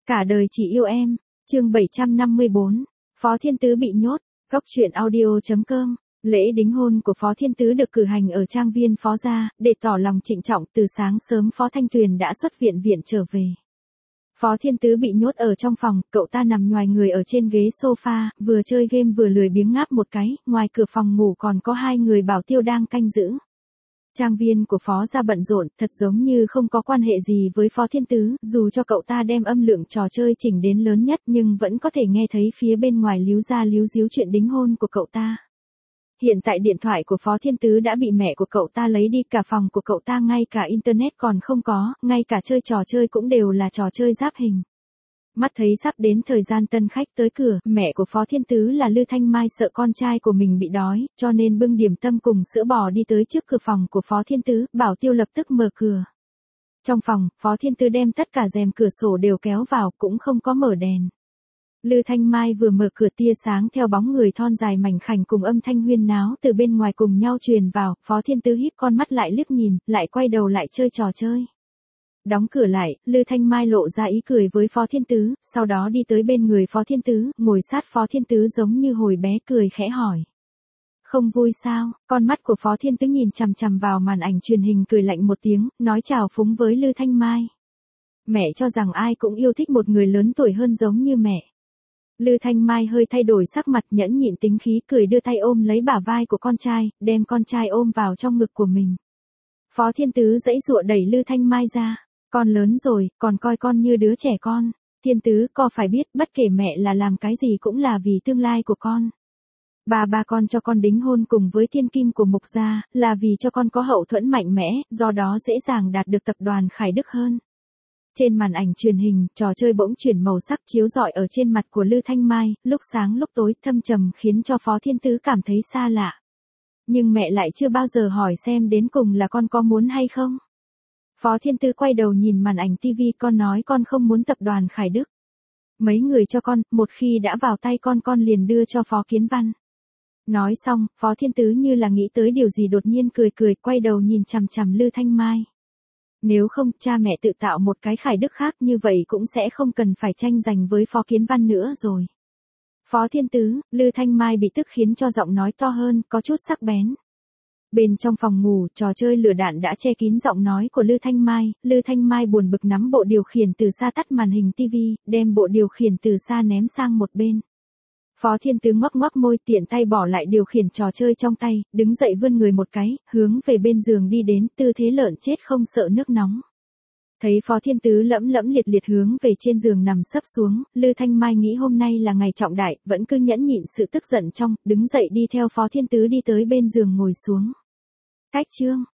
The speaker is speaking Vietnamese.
Cả đời chỉ yêu em, chương 754, Phó Thiên Tứ bị nhốt, góc truyện audio.com. Lễ đính hôn của Phó Thiên Tứ được cử hành ở trang viên Phó gia, để tỏ lòng trịnh trọng. Từ sáng sớm Phó Thanh Tuyền đã xuất viện trở về. Phó Thiên Tứ bị nhốt ở trong phòng, cậu ta nằm nhoài người ở trên ghế sofa, vừa chơi game vừa lười biếng ngáp một cái, ngoài cửa phòng ngủ còn có hai người bảo tiêu đang canh giữ. Trang viên của Phó gia bận rộn, thật giống như không có quan hệ gì với Phó Thiên Tứ, dù cho cậu ta đem âm lượng trò chơi chỉnh đến lớn nhất nhưng vẫn có thể nghe thấy phía bên ngoài líu ra líu díu chuyện đính hôn của cậu ta. Hiện tại điện thoại của Phó Thiên Tứ đã bị mẹ của cậu ta lấy đi, cả phòng của cậu ta ngay cả internet còn không có, ngay cả chơi trò chơi cũng đều là trò chơi giáp hình. Mắt thấy sắp đến thời gian tân khách tới cửa, mẹ của Phó Thiên Tứ là Lư Thanh Mai sợ con trai của mình bị đói, cho nên bưng điểm tâm cùng sữa bò đi tới trước cửa phòng của Phó Thiên Tứ, bảo tiêu lập tức mở cửa. Trong phòng, Phó Thiên Tứ đem tất cả rèm cửa sổ đều kéo vào, cũng không có mở đèn. Lư Thanh Mai vừa mở cửa, tia sáng theo bóng người thon dài mảnh khảnh cùng âm thanh huyên náo từ bên ngoài cùng nhau truyền vào, Phó Thiên Tứ híp con mắt lại liếc nhìn, lại quay đầu lại chơi trò chơi. Đóng cửa lại, Lư Thanh Mai lộ ra ý cười với Phó Thiên Tứ, sau đó đi tới bên người Phó Thiên Tứ, ngồi sát Phó Thiên Tứ giống như hồi bé, cười khẽ hỏi. Không vui sao? Con mắt của Phó Thiên Tứ nhìn chằm chằm vào màn ảnh truyền hình, cười lạnh một tiếng, nói chào phúng với Lư Thanh Mai. Mẹ cho rằng ai cũng yêu thích một người lớn tuổi hơn giống như mẹ. Lư Thanh Mai hơi thay đổi sắc mặt, nhẫn nhịn tính khí, cười đưa tay ôm lấy bả vai của con trai, đem con trai ôm vào trong ngực của mình. Phó Thiên Tứ giãy giụa đẩy Lư Thanh Mai ra. Con lớn rồi, còn coi con như đứa trẻ con. Thiên Tứ, con phải biết, bất kể mẹ là làm cái gì cũng là vì tương lai của con. Ba con cho con đính hôn cùng với thiên kim của Mục gia, là vì cho con có hậu thuẫn mạnh mẽ, do đó dễ dàng đạt được tập đoàn Khải Đức hơn. Trên màn ảnh truyền hình, trò chơi bỗng chuyển màu sắc chiếu rọi ở trên mặt của Lư Thanh Mai, lúc sáng lúc tối, thâm trầm khiến cho Phó Thiên Tứ cảm thấy xa lạ. Nhưng mẹ lại chưa bao giờ hỏi xem đến cùng là con có muốn hay không. Phó Thiên Tứ quay đầu nhìn màn ảnh TV, con nói con không muốn tập đoàn Khải Đức. Mấy người cho con, một khi đã vào tay con liền đưa cho Phó Kiến Văn. Nói xong, Phó Thiên Tứ như là nghĩ tới điều gì đột nhiên cười, quay đầu nhìn chằm chằm Lư Thanh Mai. Nếu không, cha mẹ tự tạo một cái Khải Đức khác, như vậy cũng sẽ không cần phải tranh giành với Phó Kiến Văn nữa rồi. Phó Thiên Tứ, Lư Thanh Mai bị tức khiến cho giọng nói to hơn, có chút sắc bén. Bên trong phòng ngủ, trò chơi lửa đạn đã che kín giọng nói của Lư Thanh Mai. Lư Thanh Mai buồn bực nắm bộ điều khiển từ xa, tắt màn hình TV, đem bộ điều khiển từ xa ném sang một bên. Phó Thiên Tứ ngoắc ngoắc môi, tiện tay bỏ lại điều khiển trò chơi trong tay, đứng dậy vươn người một cái, hướng về bên giường đi đến, tư thế lợn chết không sợ nước nóng. Thấy Phó Thiên Tứ lẫm liệt hướng về trên giường nằm sấp xuống, Lư Thanh Mai nghĩ hôm nay là ngày trọng đại, vẫn cứ nhẫn nhịn sự tức giận trong, đứng dậy đi theo Phó Thiên Tứ đi tới bên giường ngồi xuống. Cách chương